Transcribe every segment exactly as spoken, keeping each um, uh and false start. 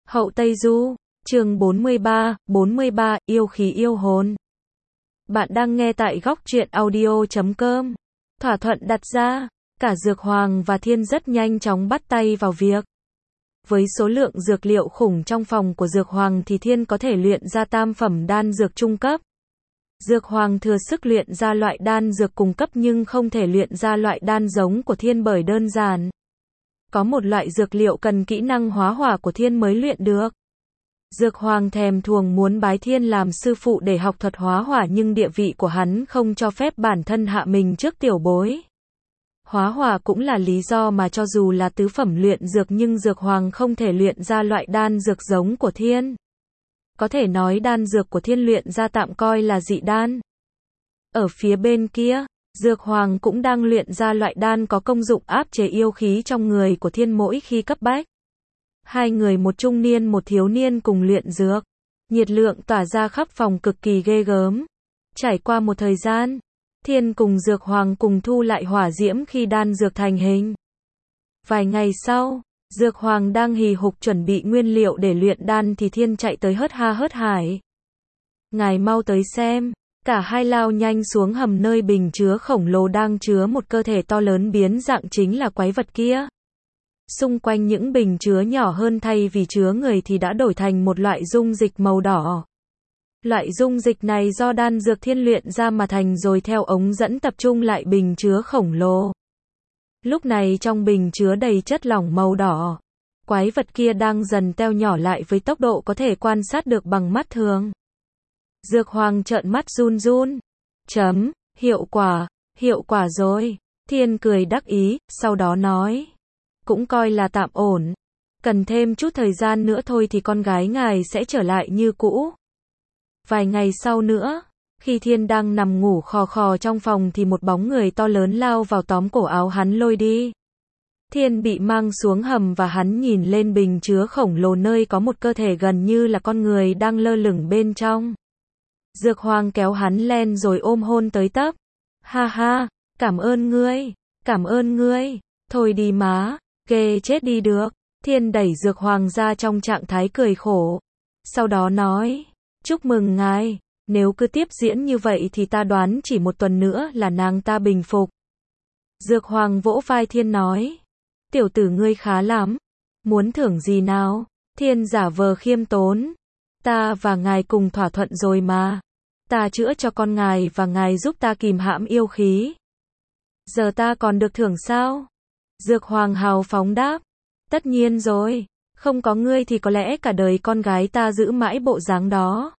Hậu Tây Du, chương bốn mươi ba, bốn mươi ba, yêu khí yêu hồn. Bạn đang nghe tại góc truyện audio chấm com. Thỏa thuận đặt ra, cả Dược Hoàng và Thiên rất nhanh chóng bắt tay vào việc. Với số lượng dược liệu khủng trong phòng của Dược Hoàng thì Thiên có thể luyện ra tam phẩm đan dược trung cấp. Dược Hoàng thừa sức luyện ra loại đan dược cùng cấp nhưng không thể luyện ra loại đan giống của Thiên bởi đơn giản. Có một loại dược liệu cần kỹ năng hóa hỏa của Thiên mới luyện được. Dược Hoàng thèm thuồng muốn bái Thiên làm sư phụ để học thuật hóa hỏa nhưng địa vị của hắn không cho phép bản thân hạ mình trước tiểu bối. Hóa hỏa cũng là lý do mà cho dù là tứ phẩm luyện dược nhưng Dược Hoàng không thể luyện ra loại đan dược giống của Thiên. Có thể nói đan dược của Thiên luyện ra tạm coi là dị đan. Ở phía bên kia, Dược Hoàng cũng đang luyện ra loại đan có công dụng áp chế yêu khí trong người của Thiên mỗi khi cấp bách. Hai người một trung niên một thiếu niên cùng luyện dược. Nhiệt lượng tỏa ra khắp phòng cực kỳ ghê gớm. Trải qua một thời gian, Thiên cùng Dược Hoàng cùng thu lại hỏa diễm khi đan dược thành hình. Vài ngày sau, Dược Hoàng đang hì hục chuẩn bị nguyên liệu để luyện đan thì Thiên chạy tới hớt ha hớt hải. Ngài mau tới xem. Cả hai lao nhanh xuống hầm nơi bình chứa khổng lồ đang chứa một cơ thể to lớn biến dạng chính là quái vật kia. Xung quanh những bình chứa nhỏ hơn thay vì chứa người thì đã đổi thành một loại dung dịch màu đỏ. Loại dung dịch này do đan dược Thiên luyện ra mà thành rồi theo ống dẫn tập trung lại bình chứa khổng lồ. Lúc này trong bình chứa đầy chất lỏng màu đỏ. Quái vật kia đang dần teo nhỏ lại với tốc độ có thể quan sát được bằng mắt thường. Dược Hoàng trợn mắt run run. Chấm, hiệu quả, hiệu quả rồi. Thiên cười đắc ý, sau đó nói. Cũng coi là tạm ổn. Cần thêm chút thời gian nữa thôi thì con gái ngài sẽ trở lại như cũ. Vài ngày sau nữa, khi Thiên đang nằm ngủ khò khò trong phòng thì một bóng người to lớn lao vào tóm cổ áo hắn lôi đi. Thiên bị mang xuống hầm và hắn nhìn lên bình chứa khổng lồ nơi có một cơ thể gần như là con người đang lơ lửng bên trong. Dược Hoàng kéo hắn lên rồi ôm hôn tới tấp. Ha ha, cảm ơn ngươi, cảm ơn ngươi, thôi đi má, ghê chết đi được. Thiên đẩy Dược Hoàng ra trong trạng thái cười khổ. Sau đó nói, chúc mừng ngài, nếu cứ tiếp diễn như vậy thì ta đoán chỉ một tuần nữa là nàng ta bình phục. Dược Hoàng vỗ vai Thiên nói, tiểu tử ngươi khá lắm, muốn thưởng gì nào? Thiên giả vờ khiêm tốn. Ta và ngài cùng thỏa thuận rồi mà. Ta chữa cho con ngài và ngài giúp ta kìm hãm yêu khí. Giờ ta còn được thưởng sao? Dược Hoàng hào phóng đáp. Tất nhiên rồi. Không có ngươi thì có lẽ cả đời con gái ta giữ mãi bộ dáng đó.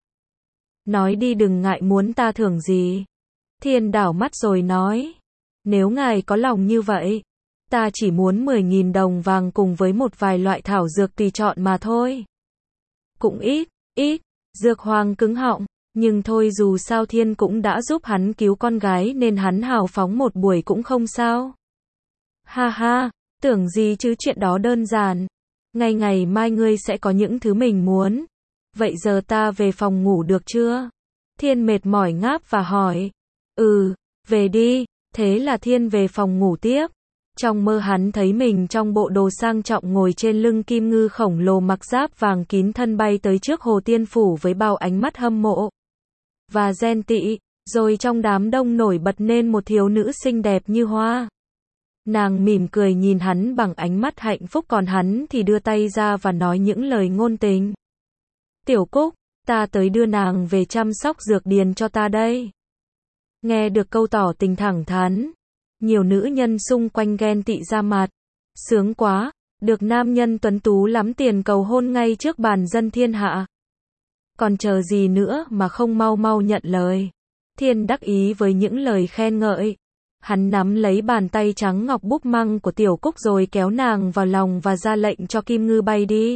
Nói đi đừng ngại muốn ta thưởng gì. Thiên đảo mắt rồi nói. Nếu ngài có lòng như vậy, ta chỉ muốn mười nghìn đồng vàng cùng với một vài loại thảo dược tùy chọn mà thôi. Cũng ít. Ít, Dược Hoàng cứng họng, nhưng thôi dù sao Thiên cũng đã giúp hắn cứu con gái nên hắn hào phóng một buổi cũng không sao. Ha ha, tưởng gì chứ chuyện đó đơn giản. Ngày ngày mai ngươi sẽ có những thứ mình muốn. Vậy giờ ta về phòng ngủ được chưa? Thiên mệt mỏi ngáp và hỏi. Ừ, về đi. Thế là Thiên về phòng ngủ tiếp. Trong mơ hắn thấy mình trong bộ đồ sang trọng ngồi trên lưng kim ngư khổng lồ mặc giáp vàng kín thân bay tới trước Hồ Tiên Phủ với bao ánh mắt hâm mộ và ghen tị, rồi trong đám đông nổi bật nên một thiếu nữ xinh đẹp như hoa. Nàng mỉm cười nhìn hắn bằng ánh mắt hạnh phúc còn hắn thì đưa tay ra và nói những lời ngôn tình. Tiểu Cúc, ta tới đưa nàng về chăm sóc dược điền cho ta đây. Nghe được câu tỏ tình thẳng thắn. Nhiều nữ nhân xung quanh ghen tị ra mặt. Sướng quá, được nam nhân tuấn tú lắm tiền cầu hôn ngay trước bàn dân thiên hạ. Còn chờ gì nữa mà không mau mau nhận lời. Thiên đắc ý với những lời khen ngợi. Hắn nắm lấy bàn tay trắng ngọc búp măng của Tiểu Cúc rồi kéo nàng vào lòng và ra lệnh cho kim ngư bay đi.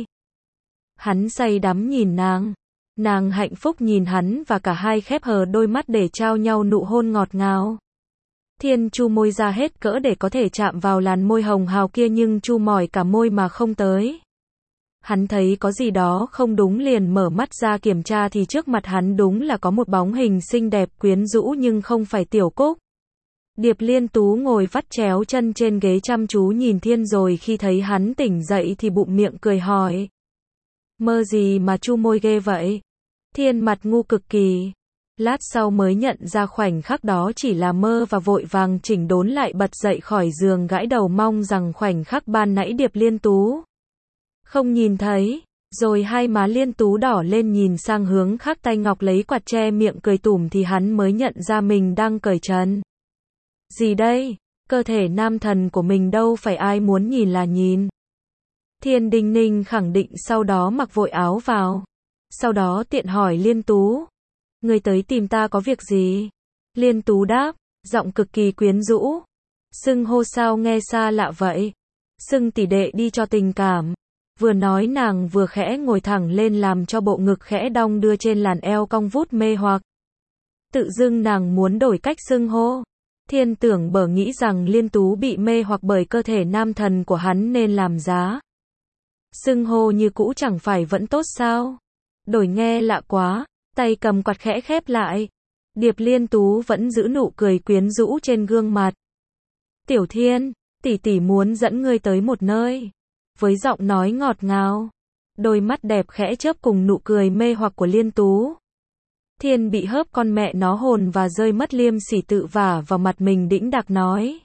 Hắn say đắm nhìn nàng. Nàng hạnh phúc nhìn hắn và cả hai khép hờ đôi mắt để trao nhau nụ hôn ngọt ngào. Thiên chu môi ra hết cỡ để có thể chạm vào làn môi hồng hào kia nhưng chu mỏi cả môi mà không tới. Hắn thấy có gì đó không đúng liền mở mắt ra kiểm tra thì trước mặt hắn đúng là có một bóng hình xinh đẹp quyến rũ nhưng không phải Tiểu Cúc. Điệp Liên Tú ngồi vắt chéo chân trên ghế chăm chú nhìn Thiên rồi khi thấy hắn tỉnh dậy thì bụng miệng cười hỏi. Mơ gì mà chu môi ghê vậy? Thiên mặt ngu cực kỳ. Lát sau mới nhận ra khoảnh khắc đó chỉ là mơ và vội vàng chỉnh đốn lại bật dậy khỏi giường gãi đầu mong rằng khoảnh khắc ban nãy Điệp Liên Tú không nhìn thấy. Rồi hai má Liên Tú đỏ lên nhìn sang hướng khác, tay ngọc lấy quạt che miệng cười tủm thì hắn mới nhận ra mình đang cởi trần. Gì đây? Cơ thể nam thần của mình đâu phải ai muốn nhìn là nhìn. Thiên Đinh Ninh khẳng định, sau đó mặc vội áo vào. Sau đó tiện hỏi Liên Tú. Người tới tìm ta có việc gì? Liên Tú đáp, giọng cực kỳ quyến rũ. Xưng hô sao nghe xa lạ vậy? Xưng tỷ đệ đi cho tình cảm. Vừa nói nàng vừa khẽ ngồi thẳng lên làm cho bộ ngực khẽ đong đưa trên làn eo cong vút mê hoặc. Tự dưng nàng muốn đổi cách xưng hô. Thiên tưởng bở nghĩ rằng Liên Tú bị mê hoặc bởi cơ thể nam thần của hắn nên làm giá. Xưng hô như cũ chẳng phải vẫn tốt sao? Đổi nghe lạ quá, tay cầm quạt khẽ khép lại. Điệp Liên Tú vẫn giữ nụ cười quyến rũ trên gương mặt. Tiểu Thiên, tỷ tỷ muốn dẫn ngươi tới một nơi. Với giọng nói ngọt ngào, đôi mắt đẹp khẽ chớp cùng nụ cười mê hoặc của Liên Tú. Thiên bị hớp con mẹ nó hồn và rơi mất liêm sỉ tự vả vào mặt mình đĩnh đạc nói.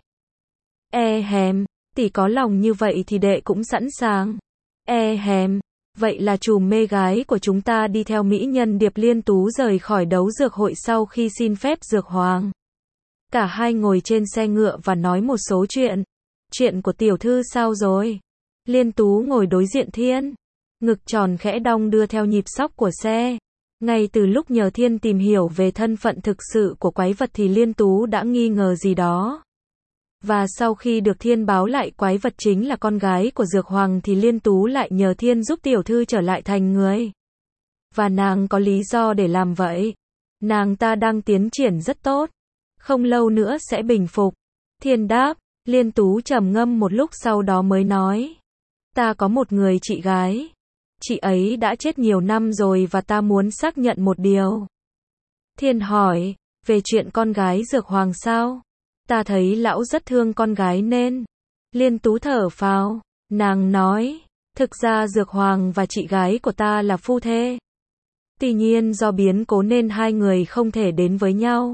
E hèm, tỷ có lòng như vậy thì đệ cũng sẵn sàng. E hèm, vậy là chùm mê gái của chúng ta đi theo mỹ nhân Điệp Liên Tú rời khỏi đấu dược hội sau khi xin phép dược hoàng. Cả hai ngồi trên xe ngựa và nói một số chuyện. Chuyện của tiểu thư sao rồi? Liên Tú ngồi đối diện Thiên. Ngực tròn khẽ đong đưa theo nhịp xóc của xe. Ngay từ lúc nhờ Thiên tìm hiểu về thân phận thực sự của quái vật thì Liên Tú đã nghi ngờ gì đó. Và sau khi được Thiên báo lại quái vật chính là con gái của Dược Hoàng thì Liên Tú lại nhờ Thiên giúp tiểu thư trở lại thành người. Và nàng có lý do để làm vậy. Nàng ta đang tiến triển rất tốt. Không lâu nữa sẽ bình phục. Thiên đáp. Liên Tú trầm ngâm một lúc sau đó mới nói. Ta có một người chị gái. Chị ấy đã chết nhiều năm rồi và ta muốn xác nhận một điều. Thiên hỏi. Về chuyện con gái Dược Hoàng sao? Ta thấy lão rất thương con gái nên. Liên Tú thở phào. Nàng nói. Thực ra Dược Hoàng và chị gái của ta là phu thê. Tuy nhiên do biến cố nên hai người không thể đến với nhau.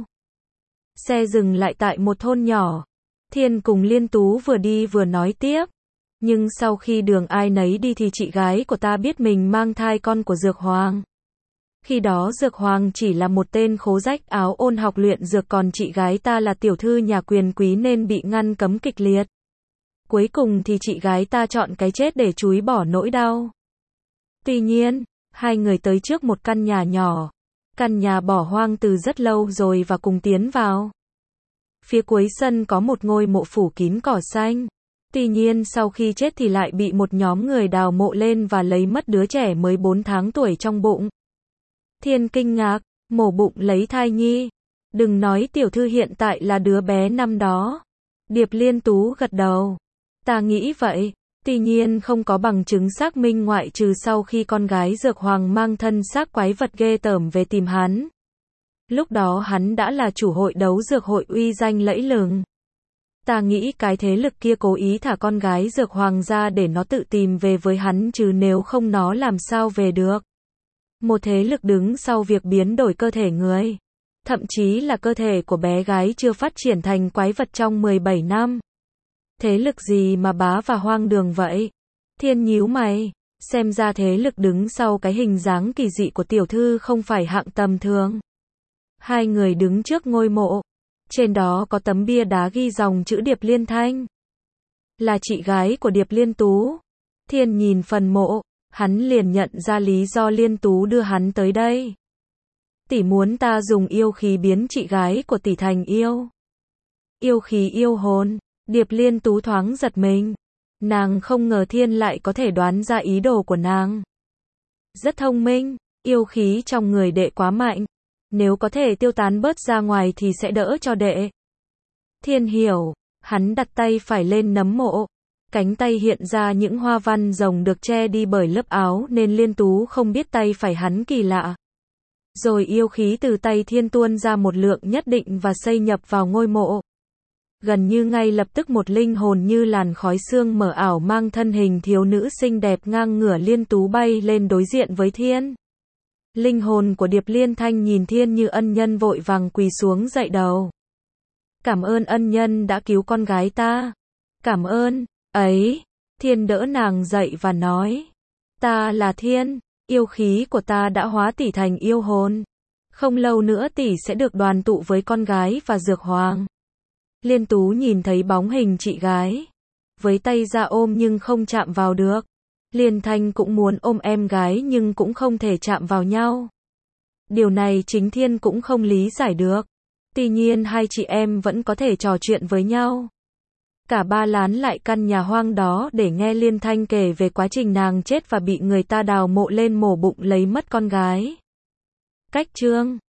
Xe dừng lại tại một thôn nhỏ. Thiên cùng Liên Tú vừa đi vừa nói tiếp. Nhưng sau khi đường ai nấy đi thì chị gái của ta biết mình mang thai con của Dược Hoàng. Khi đó Dược Hoàng chỉ là một tên khố rách áo ôn học luyện dược, còn chị gái ta là tiểu thư nhà quyền quý nên bị ngăn cấm kịch liệt. Cuối cùng thì chị gái ta chọn cái chết để trúi bỏ nỗi đau. Tuy nhiên, hai người tới trước một căn nhà nhỏ. Căn nhà bỏ hoang từ rất lâu rồi và cùng tiến vào. Phía cuối sân có một ngôi mộ phủ kín cỏ xanh. Tuy nhiên sau khi chết thì lại bị một nhóm người đào mộ lên và lấy mất đứa trẻ mới bốn tháng tuổi trong bụng. Thiên kinh ngạc, mổ bụng lấy thai nhi. Đừng nói tiểu thư hiện tại là đứa bé năm đó. Điệp Liên Tú gật đầu. Ta nghĩ vậy. Tuy nhiên không có bằng chứng xác minh ngoại trừ sau khi con gái Dược Hoàng mang thân xác quái vật ghê tởm về tìm hắn. Lúc đó hắn đã là chủ hội đấu dược hội uy danh lẫy lừng. Ta nghĩ cái thế lực kia cố ý thả con gái Dược Hoàng ra để nó tự tìm về với hắn, chứ nếu không nó làm sao về được. Một thế lực đứng sau việc biến đổi cơ thể người. Thậm chí là cơ thể của bé gái chưa phát triển thành quái vật trong mười bảy năm. Thế lực gì mà bá và hoang đường vậy? Thiên nhíu mày. Xem ra thế lực đứng sau cái hình dáng kỳ dị của tiểu thư không phải hạng tầm thường. Hai người đứng trước ngôi mộ. Trên đó có tấm bia đá ghi dòng chữ Điệp Liên Thanh. Là chị gái của Điệp Liên Tú. Thiên nhìn phần mộ. Hắn liền nhận ra lý do Liên Tú đưa hắn tới đây. Tỷ muốn ta dùng yêu khí biến chị gái của tỷ thành yêu. Yêu khí yêu hồn. Điệp Liên Tú thoáng giật mình. Nàng không ngờ Thiên lại có thể đoán ra ý đồ của nàng. Rất thông minh. Yêu khí trong người đệ quá mạnh. Nếu có thể tiêu tán bớt ra ngoài thì sẽ đỡ cho đệ. Thiên hiểu. Hắn đặt tay phải lên nấm mộ. Cánh tay hiện ra những hoa văn rồng được che đi bởi lớp áo nên Liên Tú không biết tay phải hắn kỳ lạ. Rồi yêu khí từ tay Thiên tuôn ra một lượng nhất định và xây nhập vào ngôi mộ. Gần như ngay lập tức một linh hồn như làn khói sương mờ ảo mang thân hình thiếu nữ xinh đẹp ngang ngửa Liên Tú bay lên đối diện với Thiên. Linh hồn của Điệp Liên Thanh nhìn Thiên như ân nhân vội vàng quỳ xuống dạy đầu. Cảm ơn ân nhân đã cứu con gái ta. Cảm ơn, ấy. Thiên đỡ nàng dậy và nói. Ta là Thiên, yêu khí của ta đã hóa tỷ thành yêu hồn. Không lâu nữa tỷ sẽ được đoàn tụ với con gái và Dược Hoàng. Liên Tú nhìn thấy bóng hình chị gái. Với tay ra ôm nhưng không chạm vào được. Liên Thanh cũng muốn ôm em gái nhưng cũng không thể chạm vào nhau. Điều này chính Thiên cũng không lý giải được. Tuy nhiên hai chị em vẫn có thể trò chuyện với nhau. Cả ba lán lại căn nhà hoang đó để nghe Liên Thanh kể về quá trình nàng chết và bị người ta đào mộ lên mổ bụng lấy mất con gái. Cách chương